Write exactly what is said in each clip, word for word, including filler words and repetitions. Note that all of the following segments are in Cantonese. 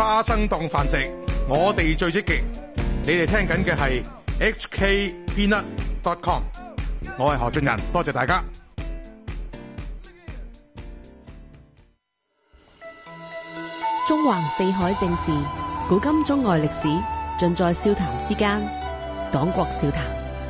花生當飯食，我哋最積極。你哋聽緊嘅係 H K Peanut dot com， 我係何俊仁，多謝大家。 中橫四海正事，古今中外歷史，盡在笑談之間。講國笑談。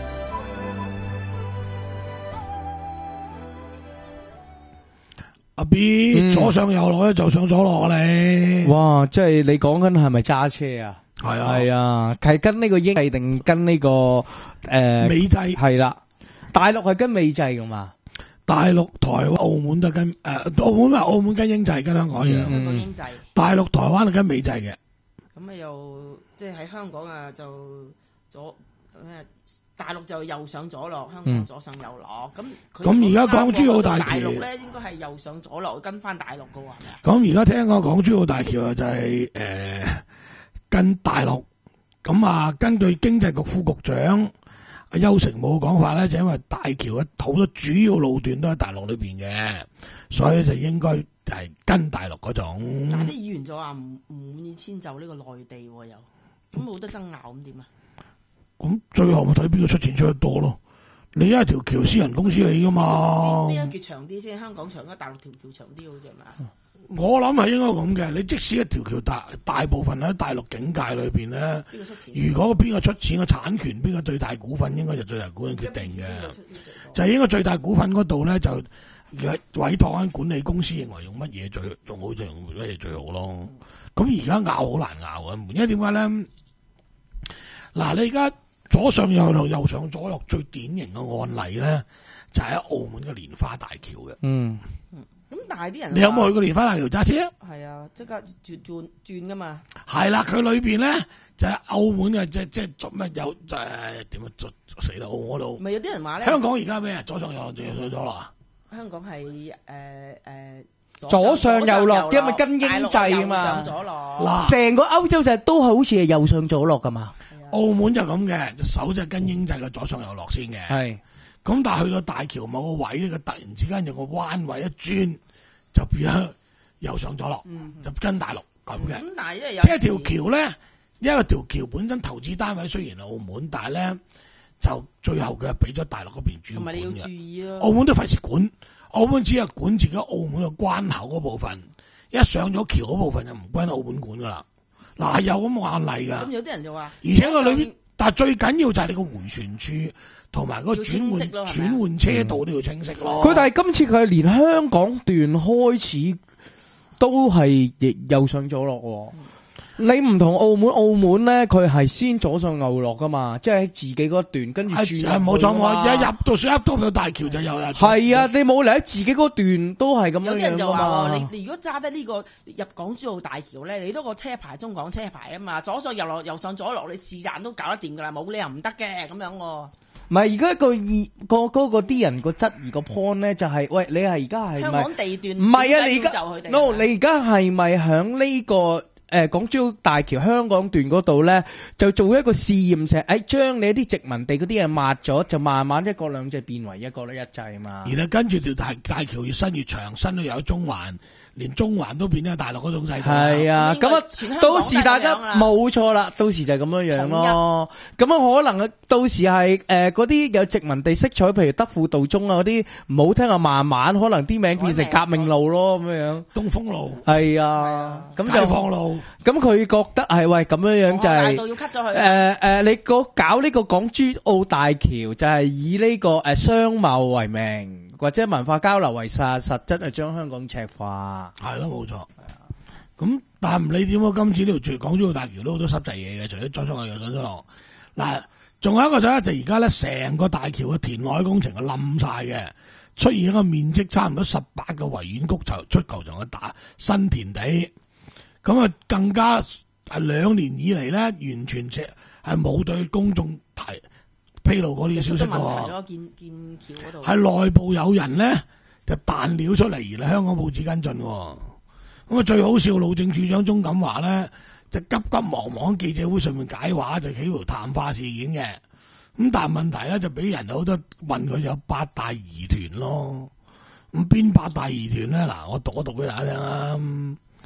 阿 B、嗯、左上右落咧就上左落你。 哇！即係你講緊係咪揸車啊？ 係啊， 係啊，係跟呢個英制定跟呢、這個誒、呃、 美制？ 係啦，大陸係跟美制噶嘛？ 大陸、台灣、澳門都跟誒、呃，澳門咪澳門跟英制，跟香港一樣。 香港英制。 大陸、台灣係跟美制嘅。 咁啊又即係喺香港啊就左咩？大陸就右上左落，香港左上右落。咁咁而家港珠澳大橋大陸咧應該係右上左落，跟翻大陸噶喎，係咪啊？ 咁而家聽講港珠澳大橋啊就係、是、誒、呃、跟大陸。咁啊，根據經濟局副局長阿邱成武嘅講法咧，就因為大橋嘅好多主要路段都喺大陸裏邊嘅，所以就應該就係跟大陸嗰種。 但係啲議員就話唔唔滿意遷就呢個內地喎，又咁冇得爭拗，咁點啊？ 咁最後咪睇邊個出錢出得多咯？你一條橋私人公司嚟噶嘛？ 邊一橛長啲先？香港長啊，大陸條橋長啲好似係咪？ 我諗係應該咁嘅。你即使一條橋大大部分喺大陸境界裏邊咧，如果邊個出錢嘅產權，邊個最大股份，應該就最大股份決定嘅。就係應該最大股份嗰度咧，就委託間管理公司認為用乜嘢最用好就用乜嘢最好咯。咁而家拗好難拗啊！因為點解咧？嗱，你而家左上右落，右上左落，最典型嘅案例咧，就係、是、喺澳門嘅蓮花大橋嘅。嗯。 咁但係啲人， 你有冇去過蓮花大橋揸車啊？ 係啊，即刻轉轉轉噶嘛。係啦，佢裏邊咧就係、是、澳門嘅，即即做乜有誒點啊？死啦！澳門嗰度。咪有啲人話咧。香港而家咩啊？左上右落，仲上左落啊？香港係誒誒左上右落，因為跟英制啊嘛。嗱，成個歐洲就都係好似係右上左落噶嘛。 澳門就咁嘅，隻手就跟英制嘅左上右落先嘅。係。咁但係去到大橋某個位咧，佢突然之間有個彎位一轉，就變咗右上左落，嗯、就跟大陸咁嘅。咁但係因為有即係條橋咧，因為條橋本身投資單位雖然係澳門，但係咧就最後佢係俾咗大陸嗰邊主管嘅。同埋你要注意咯，澳門都費事管，澳門只係管自己澳門嘅關口嗰部分，一上咗橋嗰部分就唔歸澳門管噶啦。嗱，係有咁嘅案例噶。咁有啲人就話，而且個裏邊，但係最緊要就係你個回旋處。同埋嗰個轉換轉換車道都要清晰咯。 佢、嗯、但係今次佢係連香港段開始都係右上左落喎。嗯、你唔同澳門，澳門咧佢係先左上右落噶嘛，即係喺自己嗰段跟住轉。係冇錯，我一入到水一到到大橋就有啦。係啊，你冇嚟喺自己嗰段都係咁樣樣噶嘛。有啲人就話你你如果揸得呢個入港珠澳大橋咧，你都個車牌中港車牌啊嘛，左上右落右上左落，你是但都搞得掂噶啦，冇理由唔得嘅咁樣喎。 唔係而家個二個嗰個啲人個質疑個 point 咧就係、是，喂，你係而家係咪香港地段？唔係啊，你而家 no， 你而家係咪響呢個誒港珠澳大橋香港段嗰度咧，就做一個試驗石，誒將你一啲殖民地嗰啲嘢抹咗，就慢慢一國兩制變為一國一制啊嘛。然後跟住條大大橋越伸越長，伸到有中環。連中環都變咗大陸嗰種制度。係啊，咁啊，到時大家冇錯啦，到時就係咁樣樣咯。咁啊，可能到時係誒嗰啲有殖民地色彩，譬如德輔道中啊嗰啲，唔好聽啊，慢慢可能啲名變成革命路咯，咁樣樣。東風路係啊，咁就解放路。咁佢覺得係喂咁樣樣就係大道要 cut 咗佢。誒誒，你個搞呢個港珠澳大橋就係以呢個誒商貿為名，或者文化交流為實，實質係將香港赤化。係咯，冇錯。係啊。咁但係唔理點啊，今次呢條港珠澳大橋都好多濕滯嘢嘅，除咗左上右上左落。嗱，仲有一個就係就而家咧，成個大橋嘅填海工程係冧晒嘅，出現一個面積差唔多十八個維園谷球出球場嘅大新填地。咁啊，更加係兩年以嚟咧，完全係係冇對公眾提披露過呢個消息嘅喎。建建橋嗰度係內部有人咧就彈料出嚟，而香港報紙跟進喎。咁啊，最好笑，路政署長鍾錦華咧就急急忙忙喺記者會上面解話，就企圖淡化事件嘅。咁但係問題咧就俾人好多問佢有八大疑團咯。咁邊八大疑團咧？嗱，我讀一讀俾大家聽啦。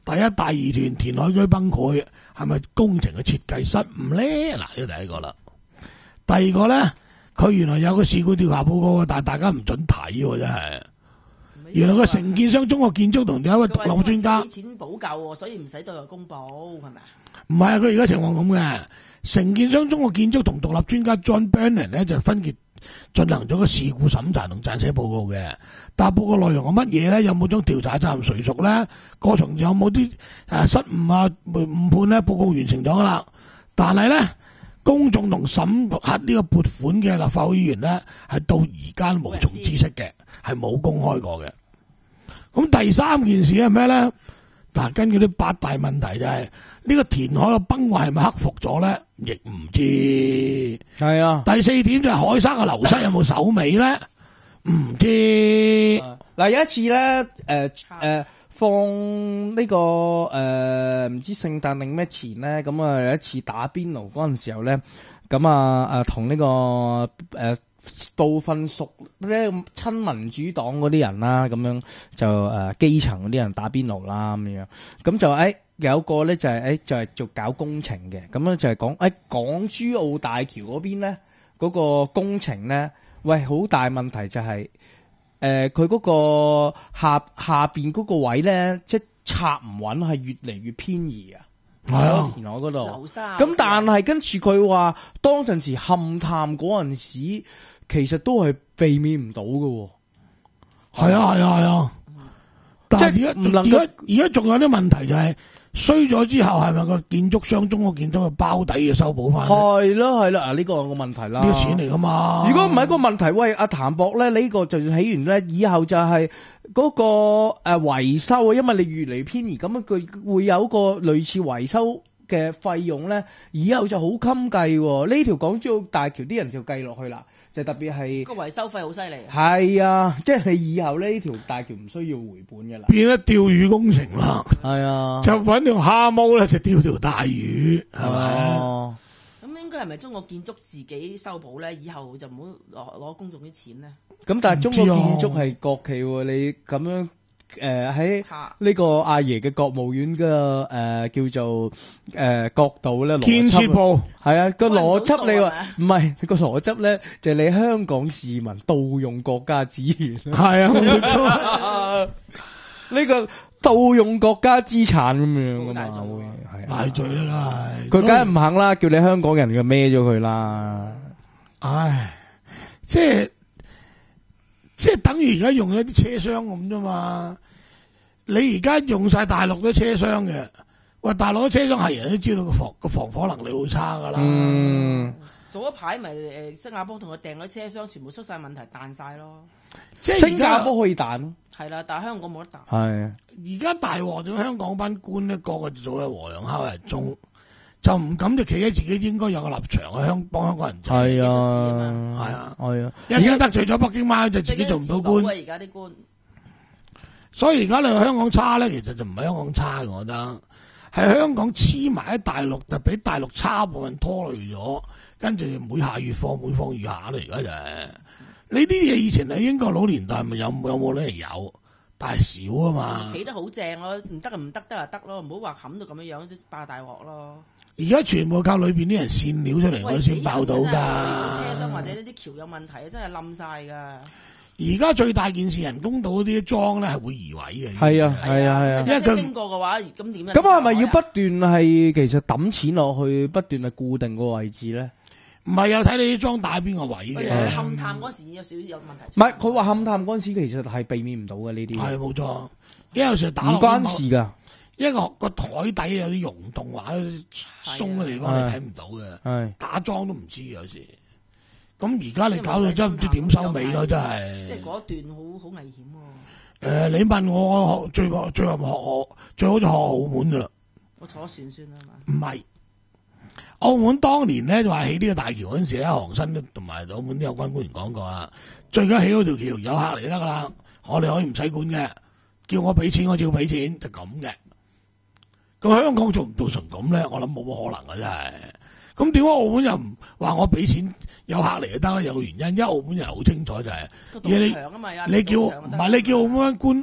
第一大疑團填海區崩潰係咪工程嘅設計失誤咧？嗱，呢個第一個啦。第二個咧，佢原來有個事故調查報告，但係大家唔准睇喎，真係。原來個承建商中國建築同有一位獨立專家， 俾錢補救，所以唔使對外公佈，係咪啊？ 唔係啊，佢而家情況咁嘅。承建商中國建築同獨立專家 John Brennan 咧就分別進行咗個事故審查同撰寫報告嘅。但係報告內容係乜嘢咧？有冇將調查責任誰屬咧？過程有冇啲誒失誤啊誤判咧？報告完成咗噶啦。但係咧，公眾同審核呢個撥款嘅立法會議員咧，係到而家無從知悉嘅，係冇公開過嘅。咁第三件事係咩咧？嗱，根據啲八大問題就係、是、呢個填海嘅崩壞係咪克服咗咧？亦唔知。係啊。第四點就係海沙嘅流失有冇手尾咧？唔知。 嗱，有一次咧，誒、呃、誒、呃、放呢、這個誒唔、呃、知聖誕定咩前咧，咁啊有一次打邊爐嗰陣時候咧，咁啊誒同呢個誒。呃部分屬咧親民主黨嗰啲人啦，咁樣就誒、呃、基層嗰啲人打邊爐啦咁樣，咁就誒、欸、有個咧就係、是、誒、欸、就係、是、做搞工程嘅，咁咧就係講誒港珠澳大橋嗰邊咧嗰個工程咧，喂好大問題就係誒佢嗰個下下邊嗰個位咧，即係插唔穩，係越嚟越偏移啊！係啊，填海嗰度。咁但係跟住佢話，當陣時勘探嗰陣時，其實都係避免唔到嘅。 係啊係啊係啊，但係而家而家而家仲有啲問題就係、是、衰咗之後，係咪個建築商中國建築嘅包底要修補翻？係咯係咯，啊呢、這個係個問題啦。呢個錢嚟噶嘛？如果唔係個問題，喂阿譚博咧，呢、這個就算起完咧，以後就係、是。嗰、那個誒維、呃、修啊，因為你越嚟越偏移，咁樣佢會有一個類似維修嘅費用咧，以後就好襟計。呢條港珠澳大橋啲人就計落去啦，就特別係個維修費好犀利。 係啊，即係你以後呢條大橋唔需要回本嘅啦， 變咗釣魚工程啦。係啊，就揾條蝦毛咧，就釣條大魚，係咪？哦， 咁應該係咪中國建築自己修補咧？以後就唔好攞攞公眾啲錢咧？ 咁但係中國建築係國企喎，你咁樣誒喺呢個阿爺嘅國務院嘅誒、呃、叫做誒、呃、角度咧， 建設部係啊個邏輯你話唔係個邏輯咧，就係、是、你香港市民盜用國家資源，係啊冇錯，呢個盜用國家資產咁樣噶嘛，係大罪啦， 佢梗係唔肯啦，叫你香港人嘅孭咗佢啦， 唉，即係。即係等於而家用一啲車廂咁啫嘛，你而家用晒大陸啲車廂嘅，喂大陸啲車廂係人都知道個防個防火能力好差噶啦。嗯， 早一排咪誒新加坡同佢訂嗰車廂全部出晒問題彈晒咯， 即係新加坡可以彈咯， 係啦，但係香港冇得彈。 係而家大鑊咗，香港班官咧個個就做嘅和洋敲日中。就唔敢就企喺自己應該有個立場去香幫香港人，係啊，係啊，係啊。而家得罪咗北京媽就自己做唔到官。而家啲官，所以而家你去香港差咧，其實就唔係香港差嘅，我覺得係香港黐埋喺大陸，就俾大陸差部分拖累咗，跟住每下愈況，每況愈下啦。而家就係你啲嘢以前喺英國老年代咪有有冇咧？有，但係少啊嘛。企得好正咯，唔得就唔得，得就得咯，唔好話冚到咁樣樣，爆大鑊咯。而家全部靠裏邊啲人線料出嚟，我先爆到噶。車廂或者呢啲橋有問題，真係冧晒噶。而家最大件事，人工島嗰啲樁咧係會移位嘅。係啊，係啊，係啊。因為佢經過嘅話，咁點？咁係咪要不斷係其實抌錢落去，不斷係固定個位置咧？唔係，有睇你啲樁打邊個位嘅。勘探嗰時有少少有問題。唔係，佢話勘探嗰時其實係避免唔到嘅呢啲。係冇錯，因為有時打唔關事噶。一個個台底有啲溶洞或者鬆嘅地方，你睇唔到嘅，打樁都唔知有時。咁而家你搞到真唔知點收尾咯，真係。即係嗰一段好好危險喎。誒、呃，你問我，我最最後學我最好就學澳門噶啦。我坐船算啦嘛。唔係，澳門當年咧就話起呢個大橋嗰陣時咧，韓新同埋澳門啲有關官員講過啦，最緊起嗰條橋有客嚟得噶啦，我哋可以唔使管嘅，叫我俾錢我照俾錢，就咁嘅。咁香港做唔做成咁咧？我諗冇乜可能啊！真係。咁點解澳門又唔話我俾錢有客嚟就得咧？有個原因，因為澳門人好清楚就係、是，而你你叫唔係你叫澳門官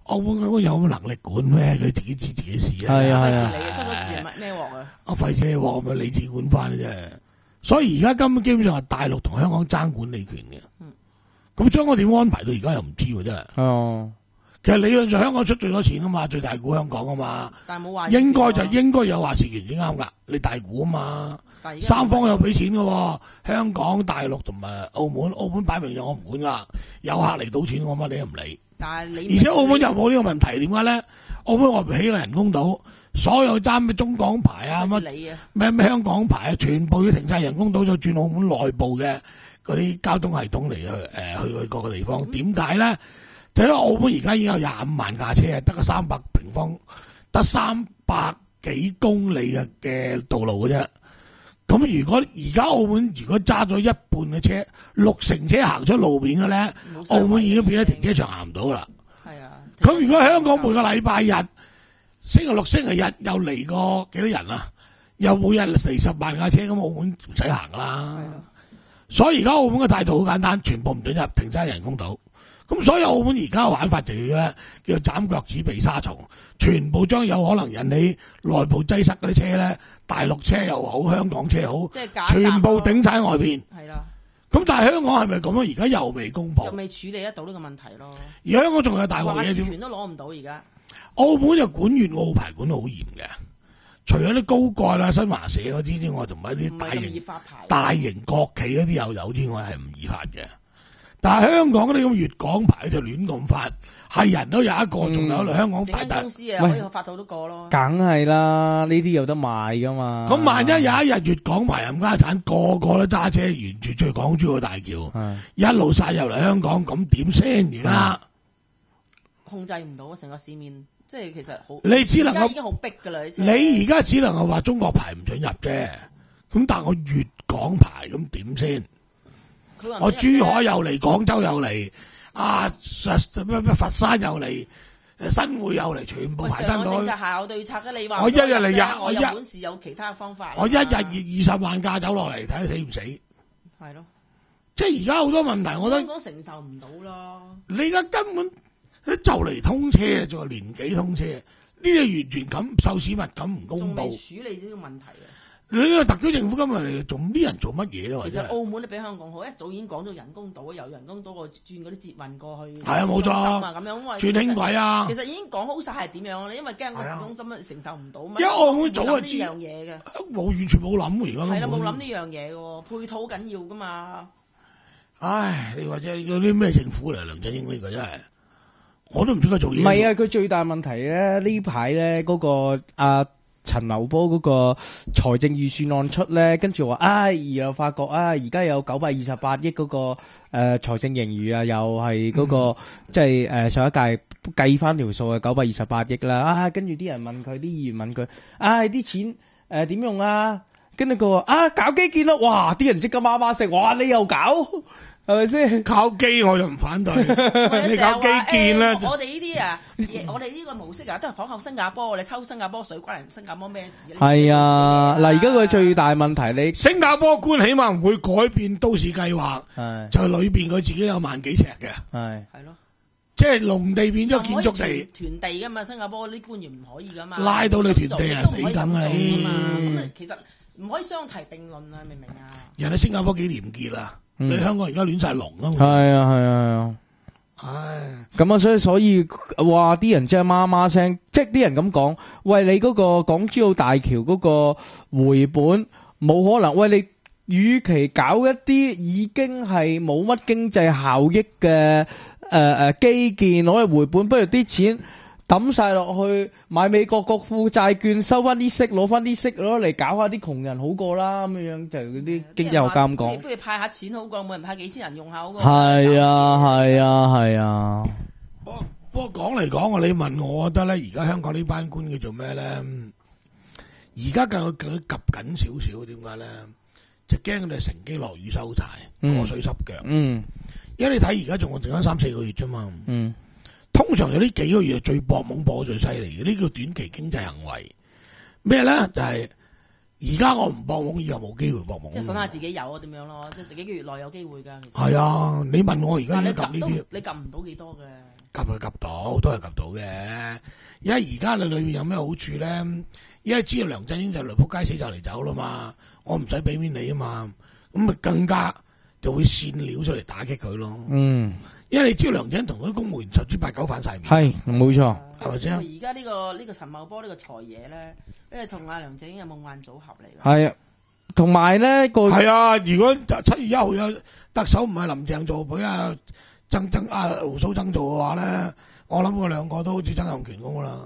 澳門嗰個有冇能力管咩？佢自己知自己事啊。 係啊， 費事你出咗事係乜咩鑊啊？ 我費事鑊咪你自己管翻嘅啫。所以而家根本基本上係大陸同香港爭管理權嘅。咁香港點安排到而家又唔知喎，真係。哦，其實理論上香港出最多錢啊嘛，最大股香港啊嘛。 但係冇話。 應該就應該有話事權先啱㗎，你大股啊嘛。三方有俾錢㗎喎，香港、大陸同埋澳門，澳門擺明咗我唔管㗎，有客嚟賭錢我乜你都唔理。 但係你而且澳門又冇呢個問題，點解咧？澳門我唔起個人工島，所有爭咩中港牌啊乜咩咩香港牌啊，全部要停晒人工島，就轉澳門內部嘅嗰啲交通系統嚟去誒去去各個地方。點解咧？就因為澳門而家已經有廿五萬架車，得個三百平方，得三百幾公里嘅嘅道路嘅啫。咁如果而家澳門如果揸咗一半嘅車，六成車行出路面嘅咧，澳門已經變咗停車場行唔到啦。係啊。咁如果香港每個禮拜日、星期六、星期日又嚟過幾多人啊？又每日嚟十萬架車，咁澳門唔使行啦。所以而家澳門嘅態度好簡單，全部唔准入，停晒人工島。咁所以澳門而家嘅玩法就要咧，叫斬腳趾避沙蟲，全部將有可能引起內部擠塞嗰啲車咧，大陸車又好，香港車又好，全部頂晒喺外邊。係啦。咁但係香港係咪咁樣？而家又未公佈， 就未處理得到呢個問題咯。 而香港仲有大鑊嘢， 話事權都攞唔到而家。 澳門就管粵澳牌管得好嚴嘅，除咗啲高蓋啦、新華社嗰啲之外，同埋啲大型大型國企嗰啲又有之外，係唔易發嘅。但係香港嗰啲咁粵港牌就亂咁發，係人都有一個，仲有嚟香港大大公司啊，可以發到都過咯。 梗係啦，呢啲有得賣噶嘛。 咁萬一有一日粵港牌冚家產個個都揸車沿住最港珠澳大橋，一路殺入嚟香港，咁點先而家？ 控制唔到成個市面，即係其實好。 你只能夠已經好逼噶啦， 你而家只能夠話中國牌唔准入啫。咁但係我粵港牌咁點先？我珠海又嚟，廣州又嚟，啊，咩咩佛山又嚟，新會又嚟，全部排山倒。 政策下有對策嘅，你話我一日嚟日， 我有本事有其他方法。 我一日二二十萬架走落嚟，睇下死唔死？ 係咯， 即係而家好多問題，我覺得香港承受唔到咯。 你而家根本就嚟通車，仲係年幾通車，呢啲完全感受市民感唔公佈。 處理呢個問題啊！ 你呢個特區政府今日嚟做啲人做乜嘢咧？ 其實澳門都比香港好，一早已經講咗人工島，由人工島個轉嗰啲捷運過去。 係啊，冇錯啊， 咁樣轉輕軌啊。 其實已經講好晒係點樣啦，因為驚個市中心承受唔到嘛。 因為澳門早就知呢樣嘢嘅， 冇完全冇諗而家。 係啦，冇諗呢樣嘢嘅，配套緊要噶嘛。 唉，你話啫，嗰啲咩政府嚟？梁振英呢個真係，我都唔知佢做嘢。 唔係啊，佢最大問題咧，呢排咧嗰個啊。陳茂波嗰個財政預算案出咧，跟住話啊，又發覺啊，而家有九百二十八億嗰個誒財政盈餘啊，又係嗰個即係誒上一屆計翻條數係九百二十八億啦。啊，跟住啲人問佢，啲議員問佢，啊啲錢誒點用啊？跟住佢話啊搞基建咯，哇！啲人即刻媽媽聲，哇你又搞？係咪先？ 靠機我就唔反對，你搞基建咧， 我哋呢啲啊，我哋呢個模式啊，都係仿效新加坡，我哋抽新加坡水，關嚟新加坡咩事？ 係啊，嗱，而家佢最大問題，你新加坡官起碼唔會改變都市計劃，就係裏邊佢自己有萬幾尺嘅， 係係咯， 即係農地變咗建築地， 團地噶嘛，新加坡啲官員唔可以噶嘛， 拉到你團地啊，死梗啊你！ 咁其實唔可以相提並論啊，明唔明啊？ 人哋新加坡幾廉潔啊！你香港而家亂晒龍啊！ 係啊係啊係啊！唉，咁啊，所以所以話啲人即係媽媽聲，即係啲人咁講，喂，你嗰個港珠澳大橋嗰個回本冇可能，喂，你與其搞一啲已經係冇乜經濟效益嘅誒誒基建攞嚟回本，不如啲錢抌晒落去買美國國庫債券，收翻啲息，攞翻啲息攞嚟搞下啲窮人好過啦，咁樣樣就嗰啲經濟學家咁講。 不如派下錢好過，每人派幾千人用下好過。 係啊係啊係啊。 不過不過講嚟講，你問我，我覺得咧，而家香港呢班官叫做咩咧？而家更更急緊少少，點解咧？就驚佢哋乘機落雨收柴，過水濕腳。嗯，因為你睇而家仲剩翻三四個月啫嘛。嗯。通常有呢幾個月最搏懵搏最犀利嘅，呢叫短期經濟行為。咩咧？就係而家我唔搏懵，以後冇機會搏懵。 即係想下自己有啊，點樣咯？即係幾個月內有機會㗎。 係啊，你問我而家你撳呢啲， 你撳唔到幾多嘅。 及佢及到，都係及到嘅。因為而家你裏面有咩好處咧？因為知道梁振英就嚟仆街死就嚟走啦嘛，我唔使俾面你啊嘛，咁咪更加就會煽料出嚟打擊佢咯。 嗯， 因為你知道梁振英同啲公務員十之八九反晒面， 係冇錯， 係咪先？ 而家呢個呢、呢個陳茂波呢個財爺咧，因為同阿梁振英有夢幻組合嚟㗎。 係啊，同埋咧個係啊，如果七月一號有特首唔係林鄭做，俾阿曾曾阿胡鬚曾做嘅話咧，我諗佢兩個都好似曾蔭權咁啦。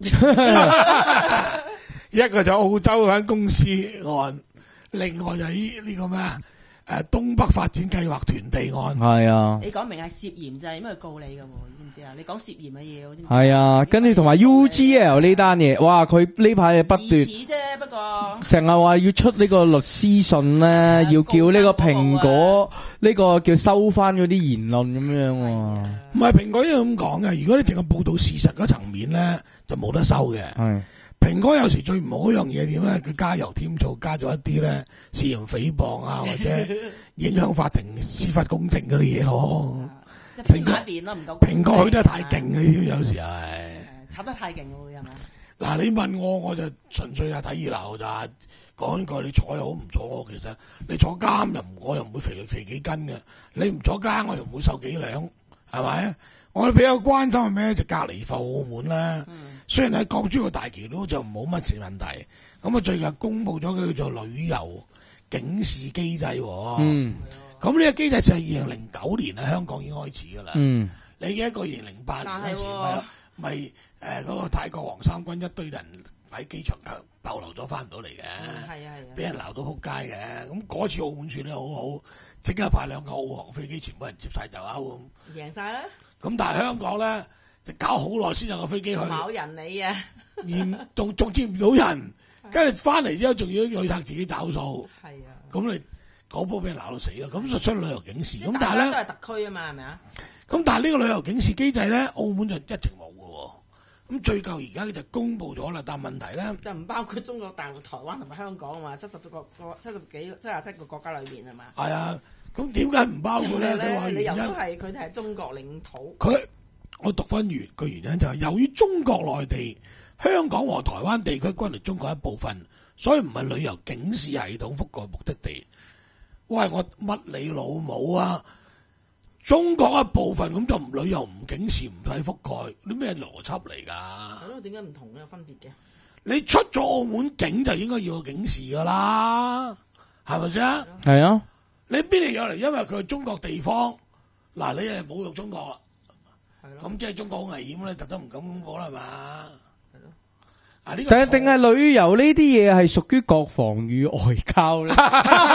一個就澳洲嗰間公司案，另外就係呢個咩啊？誒，東北發展計劃團地案。 係啊， 你講明係涉嫌就係因為告你㗎喎，你知唔知啊？你講涉嫌嘅嘢， 係啊，跟住同埋 U G L 呢單嘢，哇！佢呢排不斷啫，不過成日話要出呢個律師信咧，要叫呢個蘋果呢個叫收翻嗰啲言論咁樣喎。 唔係蘋果要咁講嘅，如果你淨係報道事實嗰層面咧，就冇得收嘅。 係。 蘋果有時最唔好一樣嘢點咧？佢加油添醋，加咗一啲咧涉嫌誹謗啊，或者影響法庭司法公正嗰啲嘢咯。 蘋果邊咯，唔夠。 蘋果佢都係太勁嘅，有時係炒得太勁喎，係咪？ 嗱，你問我我就純粹係睇熱鬧咋。講句你坐又好唔坐，其實你坐監又唔我又唔會肥肥幾斤嘅。你唔坐監我又唔會瘦幾兩，係咪？我比較關心係咩？就隔離埠澳門啦。嗯雖然喺港珠澳大橋都就冇乜事問題，咁啊最近公布咗佢叫做旅遊警示機制。嗯，咁呢個機制就係二零零九年喺香港已經開始噶啦。嗯，你記得一個二零零八年嗰時咪咪誒嗰個泰國黃衫軍一堆人喺機場逗留咗翻唔到嚟嘅，係啊係啊，俾人鬧到撲街嘅。咁嗰次澳門處理好好，即刻派兩個澳航飛機，全部人接晒就歐咁，贏晒啦。咁但係香港咧。就搞好耐先有個飛機去， 冇人理啊！ 而仲仲接唔到人，跟住翻嚟之後仲要啲旅客自己找數。係啊，咁你嗰波俾人鬧到死啦！咁就出旅遊警示。咁但係咧都係特區啊嘛，係咪啊？咁但係呢個旅遊警示機制咧，澳門就一直冇嘅喎。咁最舊而家就公布咗啦，但係問題咧就唔包括中國大陸、台灣同埋香港啊嘛，七十個國、七十幾、七十七個國家裏邊係嘛？ 係啊，咁點解唔包括咧？佢話理由都係佢哋係中國領土。 佢我讀翻完個原因就係由於中國內地、香港和台灣地區均係中國一部分，所以唔係旅遊警示系統覆蓋目的地。喂，我乜你老母啊！中國一部分咁就唔旅遊唔警示唔使覆蓋，啲咩邏輯嚟㗎？ 係咯，點解唔同嘅有分別嘅？ 你出咗澳門境就應該要有警示㗎啦，係咪先？ 係啊！ 你邊嚟有嚟？因為佢係中國地方，嗱你係侮辱中國啦。咁即係中國好危險咧，特登唔敢咁講啦，係嘛？係咯。啊呢個定定係旅遊呢啲嘢係屬於國防與外交咧？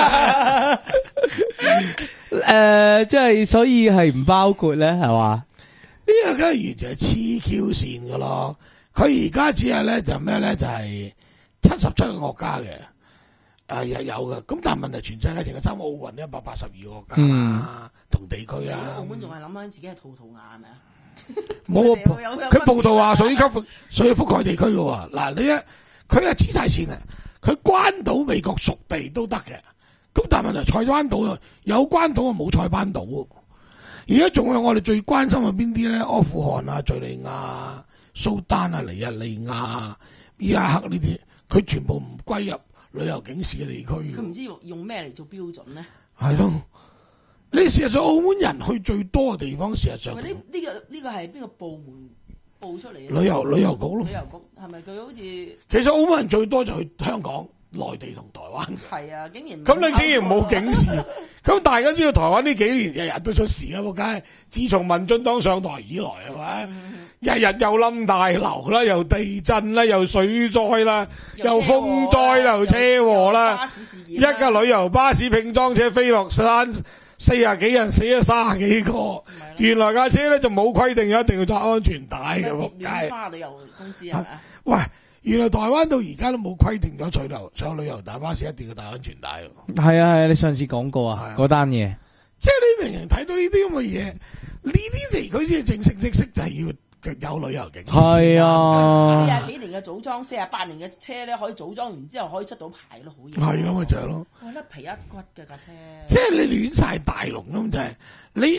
誒，即係所以係唔包括咧，係嘛？ 呢個梗係完全係黐 Q 線噶咯。佢而家只係咧就咩咧？就係七十七個國家嘅，誒又有嘅。咁但係問題，全世界淨係參加奧運一百八十二個國家啦，同地區啦。 澳門仲係諗緊自己係吐吐牙係咪啊？ 冇，佢報道話屬於覆屬於覆蓋地區嘅喎。嗱，你一佢係黐晒線啊！佢關島美國屬地都得嘅。咁但係問題，塞班島啊，有關島啊，冇塞班島。而家仲有我哋最關心係邊啲咧？阿富汗啊、敘利亞、蘇丹啊、尼日利亞、伊拉克呢啲，佢全部唔歸入旅遊警示嘅地區。 佢唔知用用咩嚟做標準咧？ 係咯。你事實上澳門人去最多嘅地方，事實上呢呢個呢個係邊個部門報出嚟嘅？ 旅遊旅遊局咯。 旅遊局係咪佢好似？ 其實澳門人最多就去香港、內地同台灣。 係啊，竟然咁你竟然冇警示，咁大家知道台灣呢幾年日日都出事啊！仆街，自從民進黨上台以來係咪？日日又冧大樓啦，又地震啦，又水災啦，又風災啦，又車禍啦，一架旅遊巴士拼裝車飛落山。四廿幾人死咗三十幾個，原來架車咧就冇規定一定要紮安全帶嘅，仆街。 花旅遊公司係咪啊？ 喂，原來台灣到而家都冇規定咗，取留上旅遊大巴士一定要紮安全帶。 係啊係啊，你上次講過啊，嗰單嘢。 即係你明明睇到呢啲咁嘅嘢，呢啲地區先係正式式就係要。有旅遊警示係啊， 四廿幾年嘅組裝，四廿八年嘅車咧可以組裝完之後可以出到牌咯，好嘢。 係咯，咪就係咯。 我甩皮一骨嘅架車。 即係你亂晒大龍咁就係你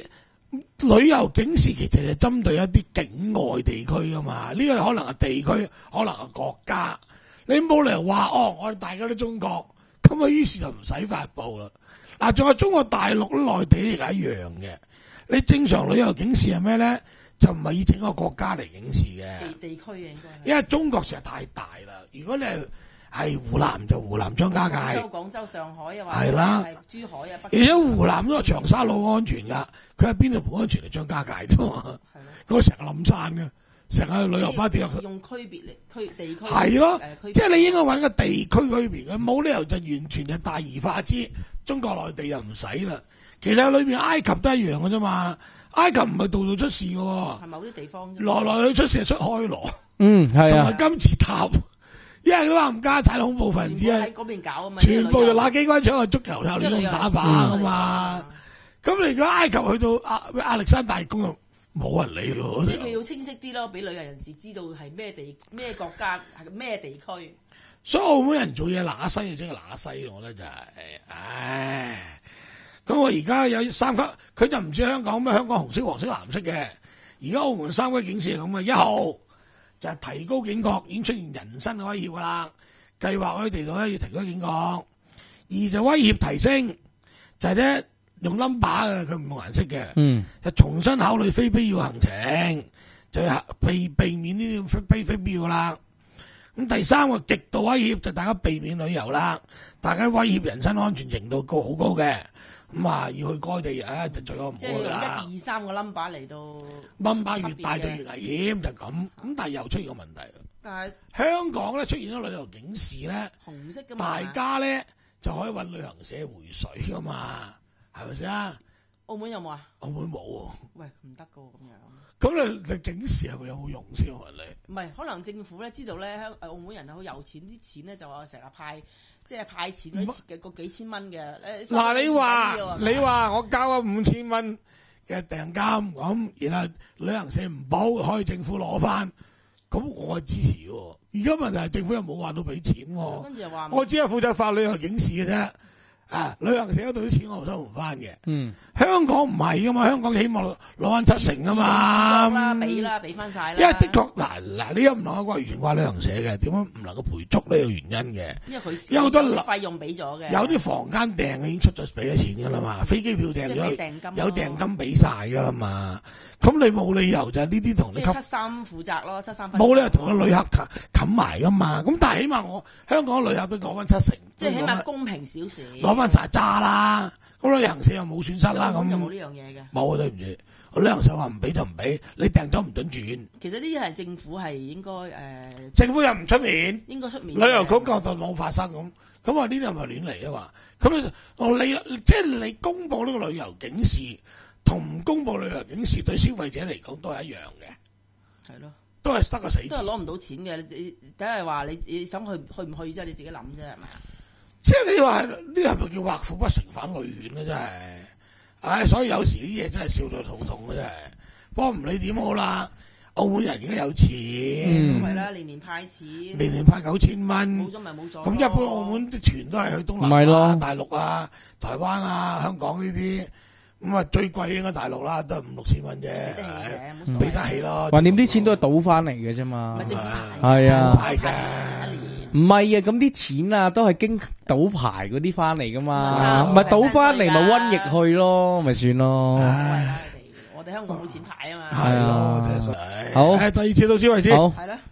旅遊警示其實係針對一啲境外地區噶嘛，呢個可能係地區，可能係國家。你冇理由話哦，我哋大家都中國，咁啊於是就唔使發布啦。嗱，仲有中國大陸、內地亦係一樣嘅。你正常旅遊警示係咩咧？就唔係以整個國家嚟警示嘅。 地地區嘅應該係。 因為中國實在太大啦。如果你係係湖南就湖南張家界。 廣州、廣州、上海啊， 係啦， 係珠海啊， 而且湖南嗰個長沙路安全㗎，佢喺邊度唔安全嚟張家界啫嘛。係咯。嗰個成日冧山嘅。成個旅遊巴跌入去， 用區別嚟區地區係咯， 呃、 即係你應該揾個地區區別嘅，冇理由就完全就大而化之。中國內地又唔使啦，其實裏邊埃及都一樣嘅啫嘛。埃及唔係度度出事嘅喎， 係某啲地方來來去出事係出開羅， 嗯係啊， 同埋金字塔，因為嗰啲冚家產恐怖分子喺嗰邊搞啊嘛， 全部就拿機關槍去足球場亂咁打靶啊嘛。咁你而家埃及去到亞亞歷山大宮冇人理咯， 即係佢要清晰啲咯，俾旅遊人士知道係咩地咩國家係咩地區。 所以澳門人做嘢揦西就即係揦西，我咧就係、是，唉。咁我而家有三級，佢就唔似香港咩？香港紅色、黃色、藍色嘅。而家澳門三級警示係咁嘅，一號就係提高警覺，已經出現人身嘅威脅噶啦。計劃喺地度咧要提高警覺。二就威脅提升，就係、是、咧。用 number 嘅，佢唔用顏色嘅，嗯，就重新考慮非必要行程，就避避免呢啲非非必要啦。咁第三個極度威脅就大家避免旅遊啦，大家威脅人身安全程度高好高嘅，咁啊要去該地啊就最好唔好去啦。 即係一二三個 number 嚟到 number 越大就越危險，就咁。咁但係又出現個問題， 但係香港咧出現咗旅遊警示咧， 紅色㗎嘛， 大家咧就可以揾旅行社回水噶嘛。係咪先啊？ 澳門有冇啊？ 澳門冇喎。 喂，唔得噶喎，咁樣。咁你你警示係咪有冇用先？我問你。 唔係，可能政府咧知道咧，香澳門人好有錢，啲錢咧就話成日派，即係派錢嗰啲嘅個幾千蚊嘅。 嗱，你話你話我交咗五千蚊嘅訂金咁，然後旅行社唔補，可以政府攞翻，咁我係支持嘅。而家問題係政府又冇話到俾錢喎。 跟住又話， 我只係負責發旅遊警示嘅啫。啊！旅行社嗰度啲錢我收唔翻嘅。嗯，香港唔係噶嘛，香港起碼攞翻七成啊嘛。 啦，俾啦，俾翻晒啦。 因為的確嗱嗱，你又唔能夠完全怪旅行社嘅，點解唔能夠賠足呢個原因嘅？ 因為佢有好多費用俾咗嘅， 有啲房間訂已經出咗俾咗錢噶啦嘛，飛機票訂咗，有訂金俾晒噶啦嘛。咁你冇理由就係呢啲同你即係七三負責咯，七三分冇理由同個旅客冚埋噶嘛。咁但係起碼我香港旅客都攞翻七成， 即係起碼公平少少。 攞翻晒渣啦，咁旅行社又冇損失啦，咁就冇呢樣嘢嘅。 冇啊，對唔住，旅行社話唔俾就唔俾，你訂咗唔准轉。 其實呢啲係政府係應該誒，呃、 政府又唔出面， 應該出面。 旅遊局角度冇發生咁，咁話呢啲係咪亂嚟啊嘛？咁你即係你公佈呢個旅遊警示，同唔公佈旅遊警示對消費者嚟講都係一樣嘅， 係咯， 都係得個死字， 都係攞唔到錢嘅。你梗係話你你想去去唔去啫？你自己諗啫，係咪啊？ 即係你話呢係咪叫畫虎不成反類犬咧？真係，唉，所以有時啲嘢真係笑到肚痛嘅真係。不過唔理點好啦，澳門人而家有錢， 咁係啦，年年派錢， 年年派九千蚊， 冇咗咪冇咗。 咁一般澳門啲團都係去東南亞、大陸啊、台灣啊、香港呢啲。咁啊，最貴應該大陸啦，都係五六千蚊啫，俾得起咯。 橫掂啲錢都係賭翻嚟嘅啫嘛， 係啊， 派嘅，唔係啊，咁啲錢啊都係經賭牌嗰啲翻嚟噶嘛，咪賭翻嚟咪瘟疫去咯，咪算咯。 我哋香港冇錢派啊嘛， 係咯，真係。 好， 第二次到此為止， 好， 係啦。